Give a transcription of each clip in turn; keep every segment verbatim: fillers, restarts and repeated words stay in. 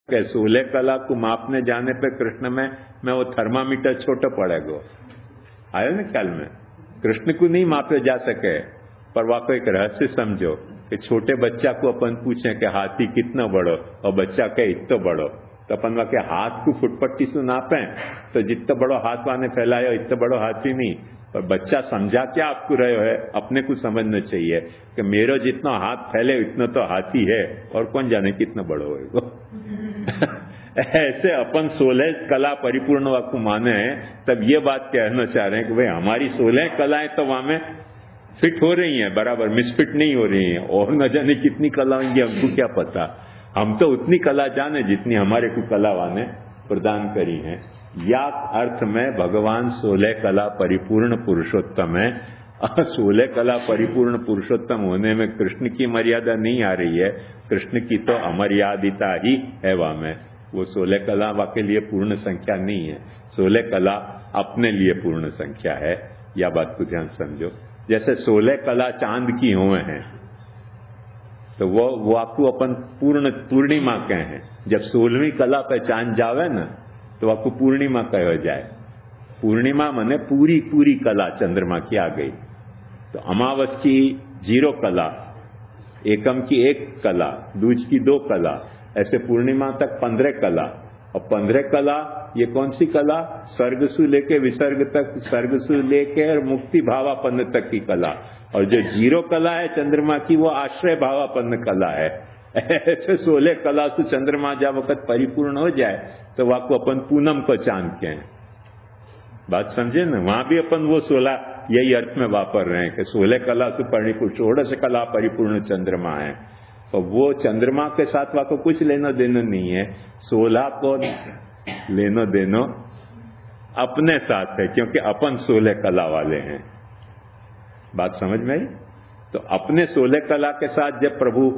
કે સોलह કલા को मापने जाने पे कृष्ण में मैं वो थर्मामीटर छोटा पड़ेगा। आया ना ख्याल में? कृष्ण को नहीं मापे जा सके, पर वहां को एक रहस्य समझो कि छोटे बच्चा को अपन पूछे कि हाथी कितना बड़ो और बच्चा कहे इतना बड़ो, तो अपन वहां के हाथ को फुटपट्टी से नापे तो जितना बड़ो हाथ वाने फैलायो इतना बड़ो हाथी नहीं, पर बच्चा समझा क्या आपको रहे है, अपने को समझना चाहिए कि मेरा जितना हाथ फैले इतना तो हाथी है और कौन जाने कितना बड़ो है। ऐसे अपन सोलह कला परिपूर्ण वाकु माने हैं, तब ये बात कहना चाह रहे हैं कि भाई हमारी सोलह कलाएं तो वहां में फिट हो रही हैं, बराबर मिसफिट नहीं हो रही हैं, और न जाने कितनी कला होंगी हमको क्या पता। हम तो उतनी कला जाने जितनी हमारे को कलावान ने प्रदान करी है। या अर्थ में भगवान सोलह कला परिपूर्ण पुरुषोत्तम है। सोलह कला परिपूर्ण पुरुषोत्तम होने में कृष्ण की मर्यादा नहीं आ रही है, कृष्ण की तो अमर्यादिता ही है वहां में। वो सोलह कला वहां के लिए पूर्ण संख्या नहीं है, सोलह कला अपने लिए पूर्ण संख्या है। या बात को ध्यान समझो। जैसे सोलह कला चांद की हुए हैं तो वो वो आपको अपन पूर्ण पूर्णिमा कहे हैं। जब सोलहवीं कला पे चांद जावे ना तो आपको पूर्णिमा कहो जाए। पूर्णिमा माने पूरी पूरी कला चंद्रमा की आ गई। तो अमावस की जीरो कला, एकम की एक कला, दूज की दो कला, ऐसे पूर्णिमा तक पंद्रह कला। और पंद्रह कला ये कौन सी कला? स्वर्ग से लेके विसर्ग तक, स्वर्ग से लेके और मुक्ति भावापन्न तक की कला। और जो जीरो कला है चंद्रमा की वो आश्रय भावापन्न कला है। ऐसे सोलह कला से चंद्रमा जब वक्त परिपूर्ण हो जाए तो वहां को अपन पूनम को चांद के हैं। बात समझे ना? वहां भी अपन वो सोलह यही अर्थ में वापर रहे हैं कि सोलह कला से परिपूर्ण, षोडश कला परिपूर्ण चंद्रमा है। तो वो चंद्रमा के साथ वहां को कुछ लेना देना नहीं है, सोलह को लेनो देनो अपने साथ है, क्योंकि अपन सोलह कला वाले हैं। बात समझ में आई? तो अपने सोलह कला के साथ जब प्रभु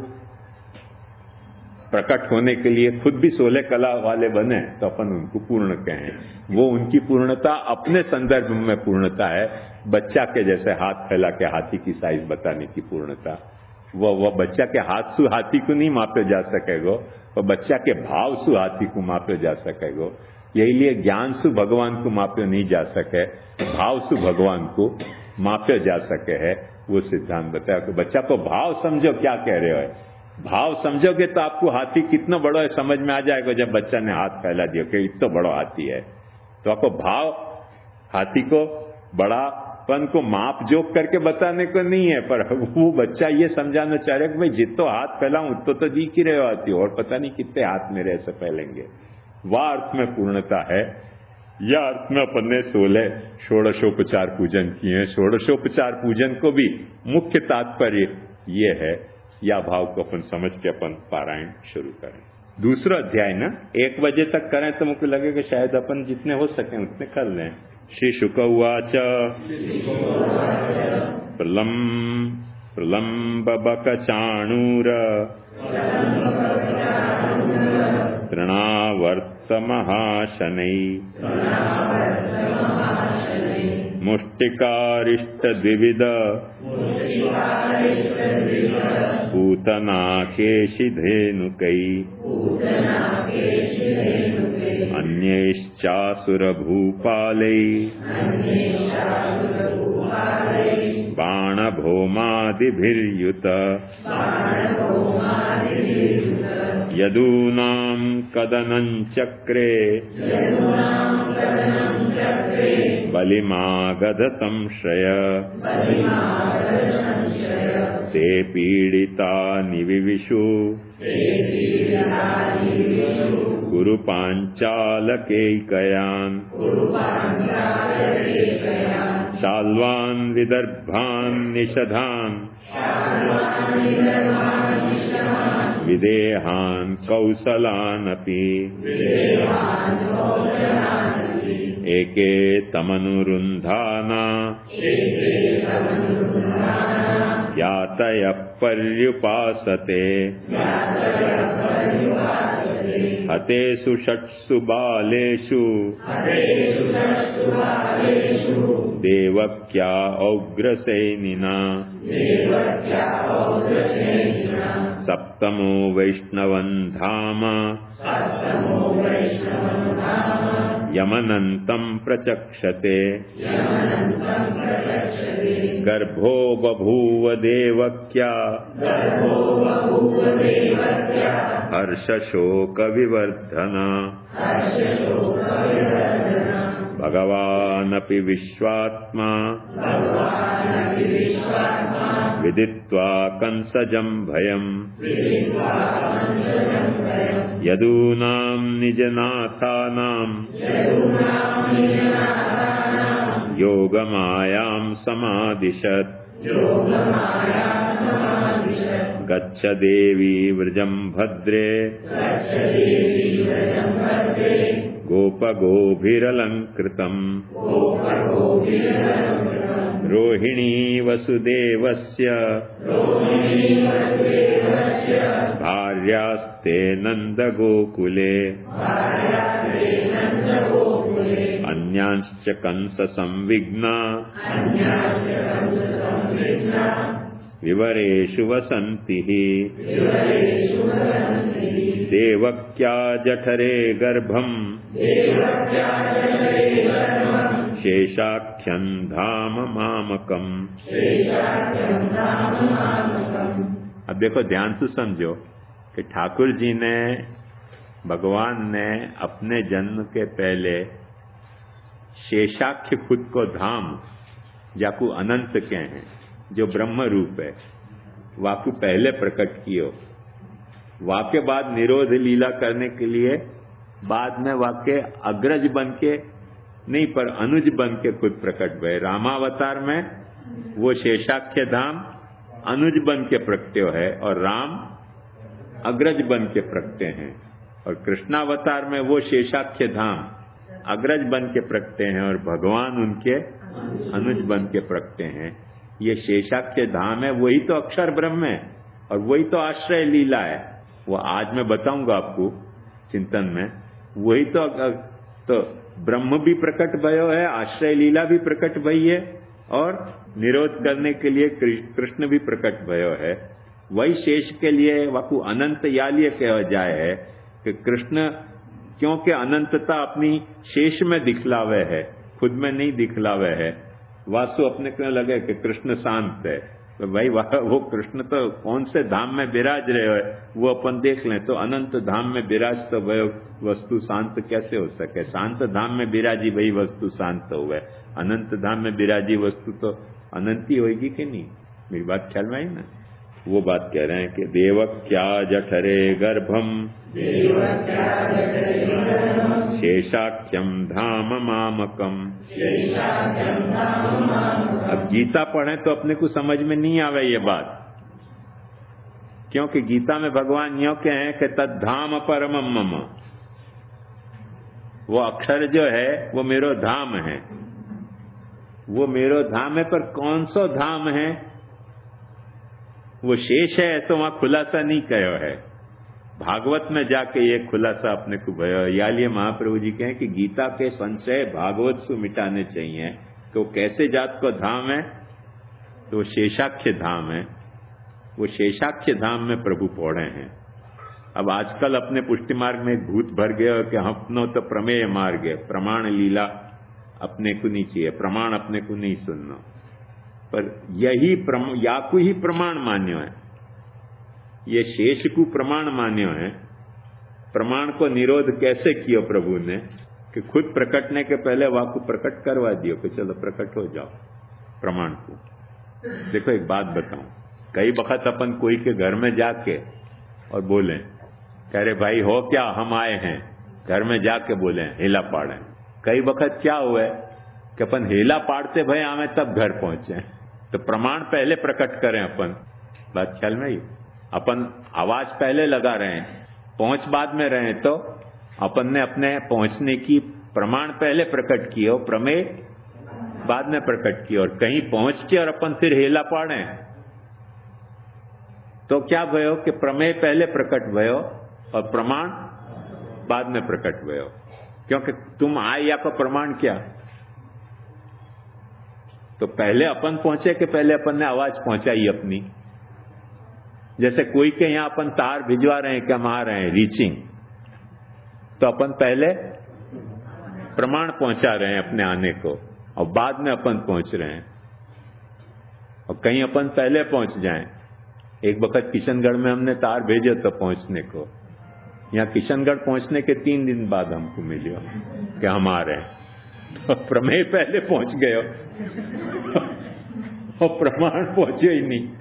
प्रकट होने के लिए खुद भी सोलह कला वाले बने तो अपन उनको पूर्ण कहें। वो उनकी पूर्णता अपने संदर्भ में पूर्णता है। बच्चा के जैसे हाथ फैला के हाथी की साइज बताने की पूर्णता, वो वो बच्चा के हाथ सु हाथी को नहीं मापे जा सकेगो, और बच्चा के भाव सु हाथी को मापे जा सकेगो। यही लिए ज्ञान सु भगवान को मापे नहीं जा सके, भाव सु भगवान को मापे जा सके है। वो सिद्धांत बताया कि बच्चा को भाव समझो क्या कह रहे हो। भाव समझोगे तो आपको हाथी कितना बड़ा है समझ में आ जाएगा। जब बच्चा ने हाथ फैला दिया कि इतना बड़ा हाथी है, तो आपको भाव हाथी को बड़ापन को माप जोक करके बताने को नहीं है, पर वो बच्चा ये समझाना चाह रहा है कि भाई जितना हाथ फैलाऊं उतना तो दिख ही रहे हाथी, और पता नहीं कितने हाथ मेरे ऐसे फैलेंगे। वह अर्थ में पूर्णता है। या अर्थ में अपन ने सोलह षोडशोपचार पूजन किए हैं। षोडशोपचार पूजन को भी मुख्य तात्पर्य ये है, या भाव को अपन समझ के अपन पारायण शुरू करें। दूसरा अध्याय ना एक बजे तक करें तो मुझे लगेगा शायद अपन जितने हो सके उतने कर लें। श्री शुक उवाच प्रलम प्रलम्बक चाणूर तृणावर्त महाशनै मुष्टिकारिष्ट द्विविध पूतनाकेशिधेनुकै अन्यैश्चासुरभूपालै बाणभौमादिभिर्युत यदूनां कदनं चक्रे बलिमागध संश्रय ते पीडिता निविविशु कुरु पाञ्चालकैकयान् शाल्वान् विदर्भान् निषधान् विदेहान् कौसलानपि एके तमनुरुन्धाना यातयः पर्युपासते हतेषु षट्सु बालेषु देवक्या औग्रसेनिना सप्तमो वैष्णवन् धाम यमनन्तं प्रचक्षते गर्भो बभूव देवक्या हर्षशोकविवर्धना भगवानपि विश्वात्मा विदित्वा कंसजं भयम् यदूनां निजनाथानां योगमायां समादिशत् गच्छ देवी व्रजं भद्रे गोपगोभिरलङ्कृतम् रोहिणी वसुदेवस्य भार्यास्ते नन्दगोकुले अन्यांश्च कंससंविघ्ना विवरेषु वसन्तिः देवक्या जठरे गर्भम् शेषाख्यं धाम मामकम्। अब देखो ध्यान से समझो कि ठाकुर जी ने, भगवान ने अपने जन्म के पहले शेषाख्य खुद को धाम जाकू अनंत के हैं जो ब्रह्म रूप है वाकु पहले प्रकट कियो। वाक्य बाद निरोध लीला करने के लिए बाद में वाक्य अग्रज बन के नहीं पर अनुज बन के खुद प्रकट भय। रामावतार में वो शेषाख्य धाम अनुज बन के प्रकट्यो है और राम अग्रज बन के प्रकटे हैं, और कृष्णावतार में वो शेषाख्य धाम अग्रज बन के प्रकटे हैं और भगवान उनके अनुज बन के प्रकटे हैं। ये शेषाख्य धाम है, वही तो अक्षर ब्रह्म है और वही तो आश्रय लीला है। वो आज मैं बताऊंगा आपको चिंतन में। वही तो तो ब्रह्म भी प्रकट भयो है, आश्रय लीला भी प्रकट भई है और निरोध करने के लिए कृष्ण भी प्रकट भयो है। वही शेष के लिए वाकु अनंत यालिय कहा जाए है कि कृष्ण क्योंकि अनंतता अपनी शेष में दिखलावे है, खुद में नहीं दिखलावे है। वासु अपने को लगे कि कृष्ण शांत है, तो भाई वो कृष्ण तो कौन से धाम में विराज रहे हो वो अपन देख लें। तो अनंत धाम में विराज तो वह वस्तु शांत कैसे हो सके? शांत धाम में विराजी वही वस्तु शांत हुए, अनंत धाम में विराजी वस्तु तो अनंत ही होगी कि नहीं? मेरी बात ख्याल में आई ना? वो बात कह रहे हैं कि देवक्या जठरे गर्भम शेषाख्यम धाम मामकम। अब गीता पढ़े तो अपने को समझ में नहीं आवे ये बात, क्योंकि गीता में भगवान यो कहे हैं कि तद्धाम परमम मम। वो अक्षर जो है वो मेरो धाम है, वो मेरो धाम है, पर कौन सा धाम है? वो शेष है ऐसा वहां खुलासा नहीं कहो है। भागवत में जाके ये खुलासा अपने को भयो। यालिए महाप्रभु जी कहें कि गीता के संशय भागवत से मिटाने चाहिए कि वो कैसे जात को धाम है, तो वो शेषाख्य धाम है। वो शेषाख्य धाम में प्रभु पौड़े हैं। अब आजकल अपने पुष्टि मार्ग में भूत भर गए कि अपनो तो प्रमेय मार्ग है, प्रमाण लीला अपने को नहीं चाहिए, प्रमाण अपने को नहीं सुनना। पर यही याकू ही प्रमाण मान्यो है, ये शेष को प्रमाण मान्यो है। प्रमाण को निरोध कैसे किया प्रभु ने कि खुद प्रकटने के पहले वाकु प्रकट करवा दियो कि चलो प्रकट हो जाओ प्रमाण को। देखो एक बात बताऊं, कई वक्त अपन कोई के घर में जाके और बोले कह रहे भाई हो क्या, हम आए हैं, घर में जाके बोले हेला पाड़े। कई वक्त क्या हुआ कि अपन हेला पाड़ते भाई हमें तब घर पहुंचे, तो प्रमाण पहले प्रकट करें अपन। बात ख्याल में ही, अपन आवाज पहले लगा रहे हैं, पहुंच बाद में रहे, तो अपन ने अपने पहुंचने की प्रमाण पहले प्रकट किए और प्रमेय बाद में प्रकट किए। और कहीं पहुंच के और अपन फिर हेला पाड़े तो क्या भयो कि प्रमेय पहले प्रकट भयो और प्रमाण बाद में प्रकट भयो। क्योंकि तुम आए या का प्रमाण क्या? तो पहले अपन पहुंचे कि पहले अपन ने आवाज पहुंचाई अपनी। जैसे कोई के यहां अपन तार भिजवा रहे हैं कि हम आ रहे हैं, रीचिंग, तो अपन पहले प्रमाण पहुंचा रहे हैं अपने आने को और बाद में अपन पहुंच रहे हैं। और कहीं अपन पहले पहुंच जाएं। एक वक्त किशनगढ़ में हमने तार भेजे तो पहुंचने को, यहाँ किशनगढ़ पहुंचने के तीन दिन बाद हमको मिलियो कि हम आ रहे हैं। तो प्रमेय पहले पहुंच गए और प्रमाण पहुंचे ही नहीं।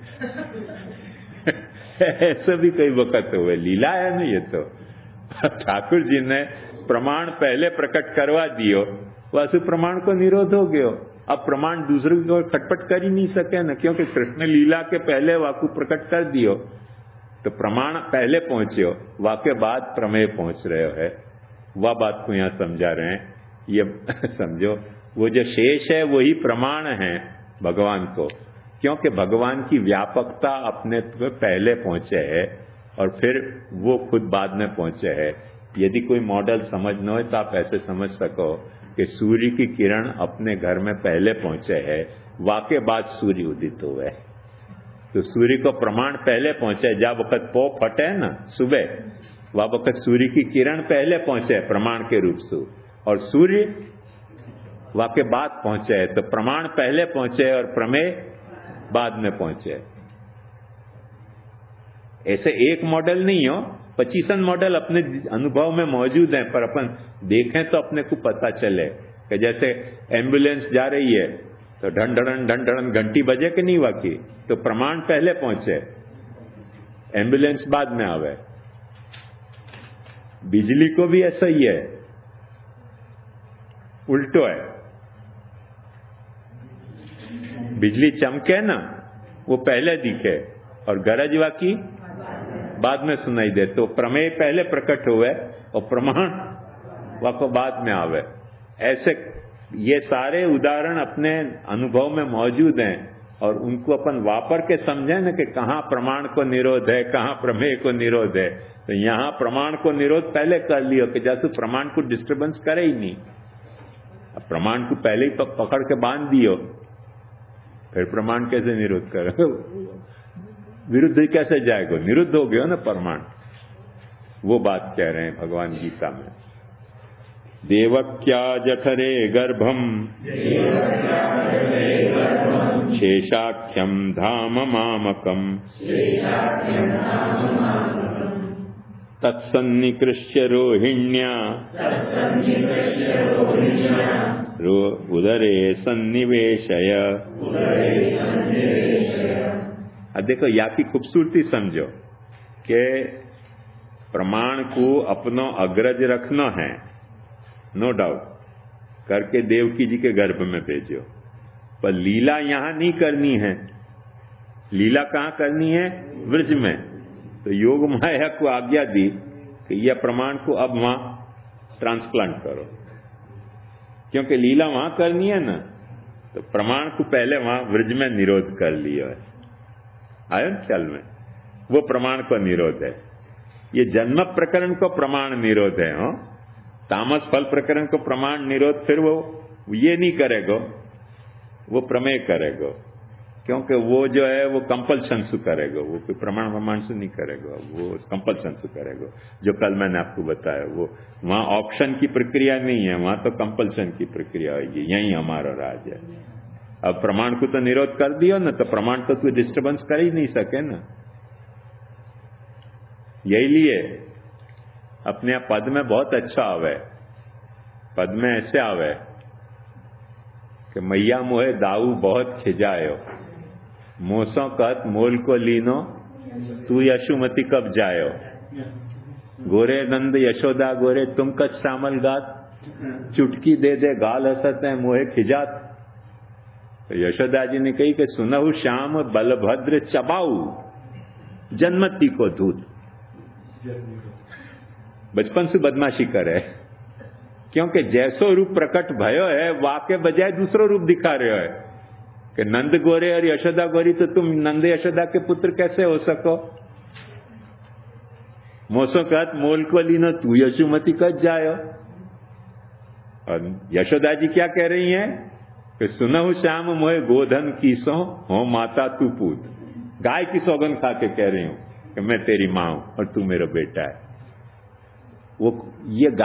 ऐसा भी कई वक्त हुए, लीला है ना ये तो। ठाकुर जी ने प्रमाण पहले प्रकट करवा दियो, वैसे प्रमाण को निरोध हो गयो। अब प्रमाण दूसरे को खटपट कर ही नहीं सके ना, क्योंकि कृष्ण लीला के पहले वाकु प्रकट कर दियो। तो प्रमाण पहले पहुंचे, वाके बाद प्रमेय पहुंच रहे है। वह बात को यहाँ समझा रहे हैं। ये समझो, वो जो शेष है वही प्रमाण है भगवान को, क्योंकि भगवान की व्यापकता अपने पे पहले पहुंचे है और फिर वो खुद बाद में पहुंचे है। यदि कोई मॉडल समझना हो तो आप ऐसे समझ सको कि सूर्य की किरण अपने घर में पहले पहुंचे है, वाके बाद सूर्य उदित हुए। तो सूर्य को प्रमाण पहले पहुंचे, जब वक्त पो फटे ना सुबह, वह वक्त सूर्य की किरण पहले पहुंचे प्रमाण के रूप से, और सूर्य वाके बाद पहुंचे है। तो प्रमाण पहले पहुंचे और प्रमेय बाद में पहुंचे। ऐसे एक मॉडल नहीं हो, पच्चीसन मॉडल अपने अनुभव में मौजूद हैं, पर अपन देखें तो अपने को पता चले कि जैसे एम्बुलेंस जा रही है तो ढन ढन ढन ढन घंटी बजे कि नहीं वाकी, तो प्रमाण पहले पहुंचे, एम्बुलेंस बाद में आवे। बिजली को भी ऐसा ही है, उल्टो है। बिजली चमके ना वो पहले दिखे और गरज वाकी बाद में सुनाई दे। तो प्रमेय पहले प्रकट हुए और प्रमाण वाको बाद में आवे। ऐसे ये सारे उदाहरण अपने अनुभव में मौजूद हैं और उनको अपन वापर के समझें ना कि कहाँ प्रमाण को निरोध है, कहाँ प्रमेय को निरोध है। तो यहाँ प्रमाण को निरोध पहले कर लियो कि जैसे प्रमाण को डिस्टर्बेंस करे ही नहीं। अब प्रमाण को पहले ही पकड़ के बांध दियो, फिर प्रमाण कैसे निरोध करे? विरुद्ध कैसे जाएगा? निरुद्ध हो गया ना प्रमाण। वो बात कह रहे हैं भगवान गीता में। देवक्या जठरे गर्भम शेषाख्यम धाम मामकम तत्सन्निकृष्य रोहिण्या रो उदरे सन्निवेशय। अब देखो यहाँ की खूबसूरती समझो कि प्रमाण को अपनो अग्रज रखना है, नो डाउट, करके देवकी जी के गर्भ में भेजो, पर लीला यहां नहीं करनी है। लीला कहां करनी है? व्रज में। तो योग माया को आज्ञा दी कि यह प्रमाण को अब वहां ट्रांसप्लांट करो, क्योंकि लीला वहां करनी है ना। तो प्रमाण को पहले वहां व्रज में निरोध कर लिया है, आयो ख्याल में? वो प्रमाण को निरोध है। ये जन्म प्रकरण को प्रमाण निरोध है। हो तामस फल प्रकरण को प्रमाण निरोध फिर वो ये नहीं करेगा, वो प्रमेय करेगा, क्योंकि वो जो है वो कंपल्शन से करेगा, वो कोई प्रमाण प्रमाण से नहीं करेगा, वो कंपल्शन से करेगा। जो कल मैंने आपको बताया, वो वहां ऑप्शन की प्रक्रिया नहीं है, वहां तो कंपल्शन की प्रक्रिया होगी। यही हमारा राज है। अब प्रमाण को तो निरोध कर दियो ना, तो प्रमाण तो कोई डिस्टर्बेंस कर ही नहीं सके ना। यही लिए अपने आप पद में बहुत अच्छा आवे, पद में ऐसे आवे कि मैया मोहे दाऊ बहुत खिजायो, मोसों कहत मोल को लीनो, तू यशुमती कब जायो। गोरे नंद यशोदा गोरे तुम कच श्यामल गात, चुटकी दे दे गाल हसत है मोहे खिजात। तो यशोदा जी ने कही कि सुनहु श्याम बलभद्र चबाऊ, जन्मती को दूध। बचपन से बदमाशी करे, क्योंकि जैसो रूप प्रकट भयो है वाके बजाय दूसरो रूप दिखा रहे है कि नंद गोरे और यशोदा गोरी, तो तुम नंद यशोदा के पुत्र कैसे हो सको। मोसो कहत मोल को लीनो, तू यशुमती कच जायो। और यशोदा जी क्या कह रही हैं कि सुनहु श्याम मोहे गोधन कीसो, हो माता तू पूत। गाय की सौगन खा के कह रही हूं कि मैं तेरी मां हूं और तू मेरा बेटा है। वो ये